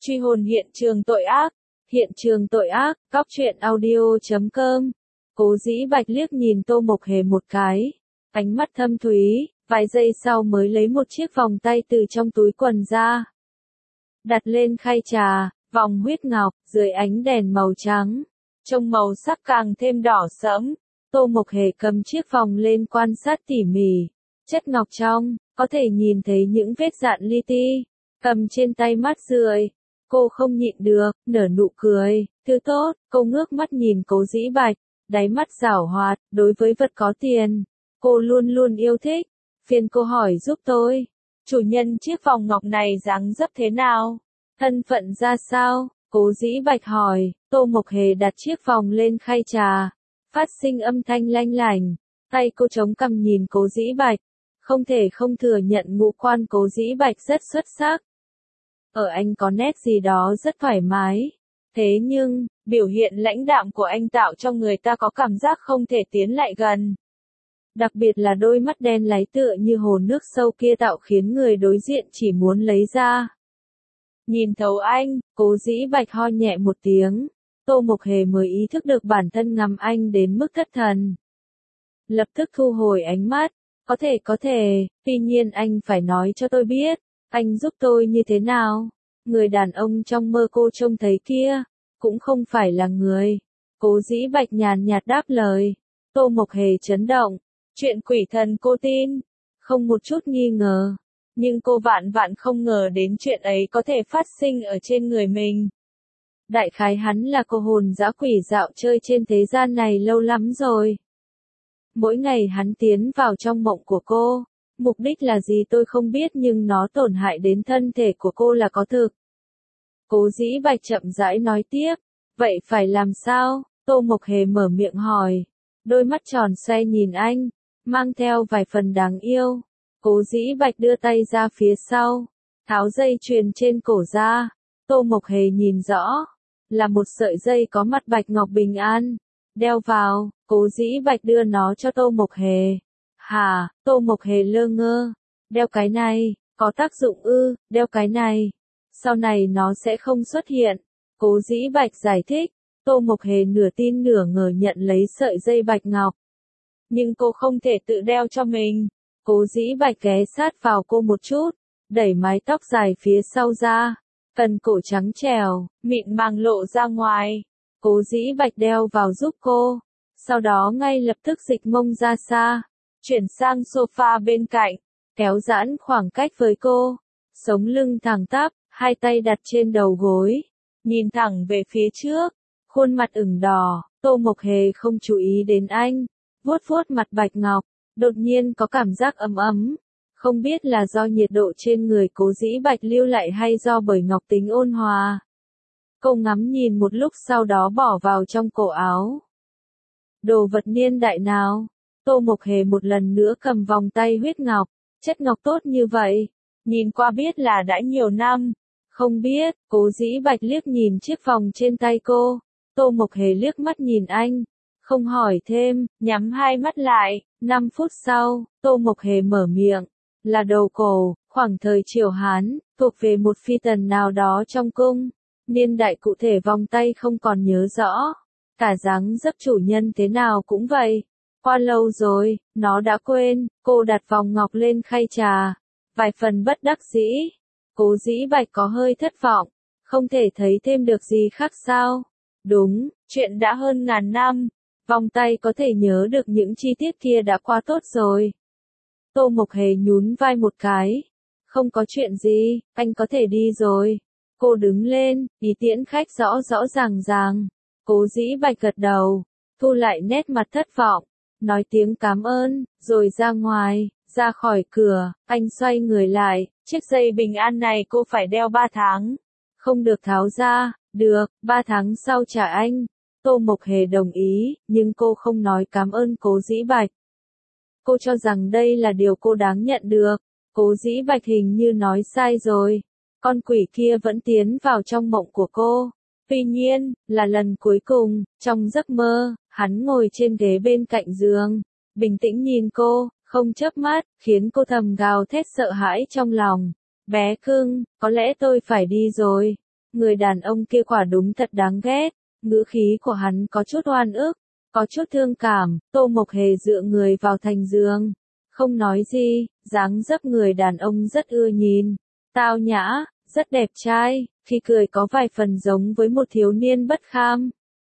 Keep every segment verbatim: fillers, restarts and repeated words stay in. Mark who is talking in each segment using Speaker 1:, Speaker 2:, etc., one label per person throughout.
Speaker 1: Truy hồn hiện trường tội ác, hiện trường tội ác, cóc truyện audio chấm com. Cố Dĩ Bạch liếc nhìn Tô Mộc Hề một cái, ánh mắt thâm thúy, vài giây sau mới lấy một chiếc vòng tay từ trong túi quần ra. Đặt lên khay trà, vòng huyết ngọc, dưới ánh đèn màu trắng, trông màu sắc càng thêm đỏ sẫm. Tô Mộc Hề cầm chiếc vòng lên quan sát tỉ mỉ, chất ngọc trong, có thể nhìn thấy những vết dạn li ti, cầm trên tay mắt rượi. Cô không nhịn được, nở nụ cười, thứ tốt, cô ngước mắt nhìn Cố Dĩ Bạch, đáy mắt giảo hoạt, đối với vật có tiền, cô luôn luôn yêu thích. Phiền cô hỏi giúp tôi, chủ nhân chiếc vòng ngọc này dáng dấp thế nào? Thân phận ra sao? Cố Dĩ Bạch hỏi. Tô Mộc Hề đặt chiếc vòng lên khay trà, phát sinh âm thanh lanh lảnh, tay cô chống cằm nhìn Cố Dĩ Bạch, không thể không thừa nhận ngũ quan Cố Dĩ Bạch rất xuất sắc. Ở anh có nét gì đó rất thoải mái, thế nhưng, biểu hiện lãnh đạm của anh tạo cho người ta có cảm giác không thể tiến lại gần. Đặc biệt là đôi mắt đen láy tựa như hồ nước sâu kia tạo khiến người đối diện chỉ muốn lấy ra. Nhìn thấu anh, Cố Dĩ Bạch ho nhẹ một tiếng, Tô Mộc Hề mới ý thức được bản thân ngắm anh đến mức thất thần. Lập tức thu hồi ánh mắt, có thể có thể, tuy nhiên anh phải nói cho tôi biết, anh giúp tôi như thế nào? Người đàn ông trong mơ cô trông thấy kia, cũng không phải là người. Cố Dĩ Bạch nhàn nhạt đáp lời. Tô Mộc Hề chấn động, chuyện quỷ thần cô tin, không một chút nghi ngờ. Nhưng cô vạn vạn không ngờ đến chuyện ấy có thể phát sinh ở trên người mình. Đại khái hắn là cô hồn dã quỷ dạo chơi trên thế gian này lâu lắm rồi. Mỗi ngày hắn tiến vào trong mộng của cô. Mục đích là gì tôi không biết nhưng nó tổn hại đến thân thể của cô là có thực. Cố Dĩ Bạch chậm rãi nói tiếp. Vậy phải làm sao? Tô Mộc Hề mở miệng hỏi. Đôi mắt tròn xoe nhìn anh, mang theo vài phần đáng yêu. Cố Dĩ Bạch đưa tay ra phía sau, tháo dây chuyền trên cổ ra. Tô Mộc Hề nhìn rõ, là một sợi dây có mặt bạch ngọc bình an. Đeo vào, Cố Dĩ Bạch đưa nó cho Tô Mộc Hề. Hả, Tô Mộc Hề lơ ngơ. Đeo cái này, có tác dụng ư? Đeo cái này, sau này nó sẽ không xuất hiện. Cố Dĩ Bạch giải thích. Tô Mộc Hề nửa tin nửa ngờ nhận lấy sợi dây bạch ngọc. Nhưng cô không thể tự đeo cho mình. Cố Dĩ Bạch ghé sát vào cô một chút, đẩy mái tóc dài phía sau ra. Cần cổ trắng trẻo, mịn màng lộ ra ngoài. Cố Dĩ Bạch đeo vào giúp cô. Sau đó ngay lập tức dịch mông ra xa. Chuyển sang sofa bên cạnh, kéo giãn khoảng cách với cô, sống lưng thẳng tắp, hai tay đặt trên đầu gối, nhìn thẳng về phía trước, khuôn mặt ửng đỏ. Tô Mộc Hề không chú ý đến anh, vuốt vuốt mặt bạch ngọc, đột nhiên có cảm giác ấm ấm, không biết là do nhiệt độ trên người Cố Dĩ Bạch lưu lại hay do bởi ngọc tính ôn hòa. Cô ngắm nhìn một lúc sau đó bỏ vào trong cổ áo. Đồ vật niên đại nào? Tô Mộc Hề một lần nữa cầm vòng tay huyết ngọc, chất ngọc tốt như vậy, nhìn qua biết là đã nhiều năm. Không biết, Cố Dĩ Bạch liếc nhìn chiếc vòng trên tay cô. Tô Mộc Hề liếc mắt nhìn anh, không hỏi thêm, nhắm hai mắt lại. Năm phút sau, Tô Mộc Hề mở miệng, là đầu cổ, khoảng thời Triều Hán, thuộc về một phi tần nào đó trong cung. Niên đại cụ thể vòng tay không còn nhớ rõ, cả dáng dấp chủ nhân thế nào cũng vậy. Qua lâu rồi, nó đã quên. Cô đặt vòng ngọc lên khay trà, vài phần bất đắc dĩ. Cố Dĩ Bạch có hơi thất vọng, không thể thấy thêm được gì khác sao? Đúng, chuyện đã hơn ngàn năm, vòng tay có thể nhớ được những chi tiết kia đã qua tốt rồi. Tô Mộc Hề nhún vai một cái. Không có chuyện gì, anh có thể đi rồi. Cô đứng lên, ý tiễn khách rõ rõ ràng ràng. Cố Dĩ Bạch gật đầu, thu lại nét mặt thất vọng, nói tiếng cảm ơn, rồi ra ngoài. Ra khỏi cửa, anh xoay người lại, chiếc dây bình an này cô phải đeo ba tháng. Không được tháo ra. Được, ba tháng sau trả anh. Tô Mộc Hề đồng ý, nhưng cô không nói cảm ơn Cố Dĩ Bạch. Cô cho rằng đây là điều cô đáng nhận được. Cố Dĩ Bạch hình như nói sai rồi. Con quỷ kia vẫn tiến vào trong mộng của cô. Tuy nhiên, là lần cuối cùng, trong giấc mơ, hắn ngồi trên ghế bên cạnh giường, bình tĩnh nhìn cô, không chớp mắt, khiến cô thầm gào thét sợ hãi trong lòng. Bé cưng, có lẽ tôi phải đi rồi. Người đàn ông kia quả đúng thật đáng ghét, ngữ khí của hắn có chút oan ức, có chút thương cảm. Tô Mộc Hề dựa người vào thành giường, không nói gì, dáng dấp người đàn ông rất ưa nhìn, tao nhã, rất đẹp trai, khi cười có vài phần giống với một thiếu niên bất kham.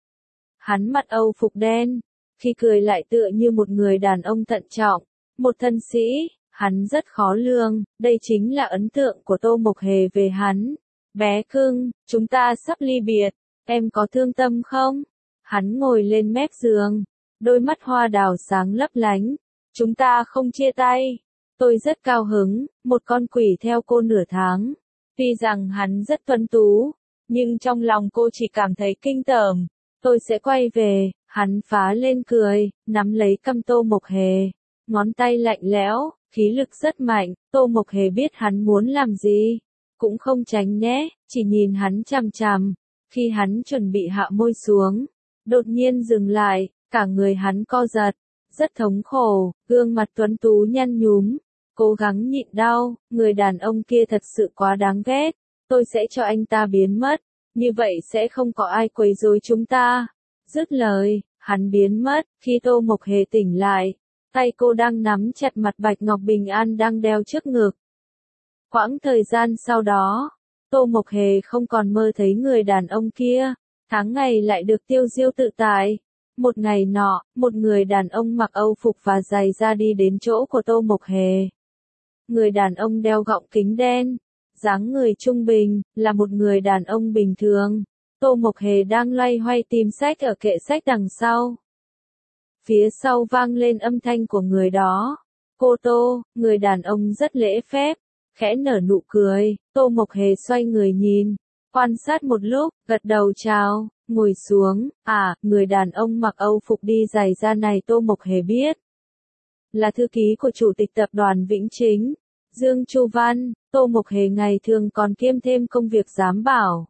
Speaker 1: Hắn mặc Âu phục đen, khi cười lại tựa như một người đàn ông thận trọng, một thân sĩ, hắn rất khó lường, đây chính là ấn tượng của Tô Mộc Hề về hắn. Bé cưng, chúng ta sắp ly biệt, em có thương tâm không? Hắn ngồi lên mép giường, đôi mắt hoa đào sáng lấp lánh. Chúng ta không chia tay. Tôi rất cao hứng, một con quỷ theo cô nửa tháng. Tuy rằng hắn rất tuấn tú, nhưng trong lòng cô chỉ cảm thấy kinh tởm. Tôi sẽ quay về, hắn phá lên cười, nắm lấy cằm Tô Mộc Hề. Ngón tay lạnh lẽo, khí lực rất mạnh, Tô Mộc Hề biết hắn muốn làm gì. Cũng không tránh né, chỉ nhìn hắn chằm chằm. Khi hắn chuẩn bị hạ môi xuống, đột nhiên dừng lại, cả người hắn co giật. Rất thống khổ, gương mặt tuấn tú nhăn nhúm, cố gắng nhịn đau, người đàn ông kia thật sự quá đáng ghét, tôi sẽ cho anh ta biến mất, như vậy sẽ không có ai quấy rối chúng ta. Dứt lời, hắn biến mất, khi Tô Mộc Hề tỉnh lại, tay cô đang nắm chặt mặt bạch ngọc bình an đang đeo trước ngực. Quãng thời gian sau đó, Tô Mộc Hề không còn mơ thấy người đàn ông kia, tháng ngày lại được tiêu diêu tự tại. Một ngày nọ, một người đàn ông mặc Âu phục và giày da đi đến chỗ của Tô Mộc Hề. Người đàn ông đeo gọng kính đen, dáng người trung bình, là một người đàn ông bình thường. Tô Mộc Hề đang loay hoay tìm sách ở kệ sách đằng sau. Phía sau vang lên âm thanh của người đó. Cô Tô, người đàn ông rất lễ phép, khẽ nở nụ cười. Tô Mộc Hề xoay người nhìn, quan sát một lúc, gật đầu chào. Ngồi xuống, à, người đàn ông mặc Âu phục đi giày da này Tô Mộc Hề biết. Là thư ký của chủ tịch tập đoàn Vĩnh Chính, Dương Chu Văn. Tô Mộc Hề ngày thường còn kiêm thêm công việc giám bảo.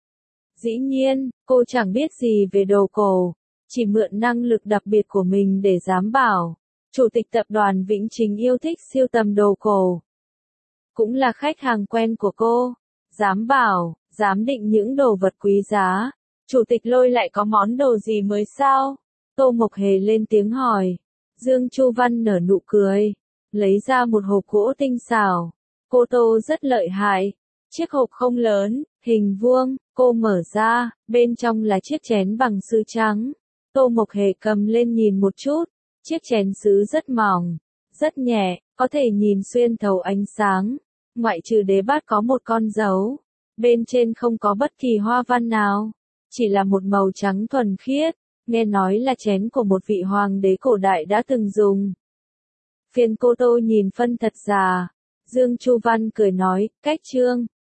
Speaker 1: Dĩ nhiên, cô chẳng biết gì về đồ cổ, chỉ mượn năng lực đặc biệt của mình để giám bảo. Chủ tịch tập đoàn Vĩnh Chính yêu thích sưu tầm đồ cổ. Cũng là khách hàng quen của cô. Giám bảo, giám định những đồ vật quý giá. Chủ tịch Lôi lại có món đồ gì mới sao? Tô Mộc Hề lên tiếng hỏi. Dương Chu Văn nở nụ cười, lấy ra một hộp gỗ tinh xảo. Cô Tô rất lợi hại. Chiếc hộp không lớn, hình vuông, cô mở ra, bên trong là chiếc chén bằng sứ trắng. Tô Mộc Hề cầm lên nhìn một chút, chiếc chén sứ rất mỏng, rất nhẹ, có thể nhìn xuyên thấu ánh sáng. Ngoại trừ đế bát có một con dấu, bên trên không có bất kỳ hoa văn nào. Chỉ là một màu trắng thuần khiết, nghe nói là chén của một vị hoàng đế cổ đại đã từng dùng. Phiền cô Tô nhìn phân thật già, Dương Chu Văn cười nói, cách trương,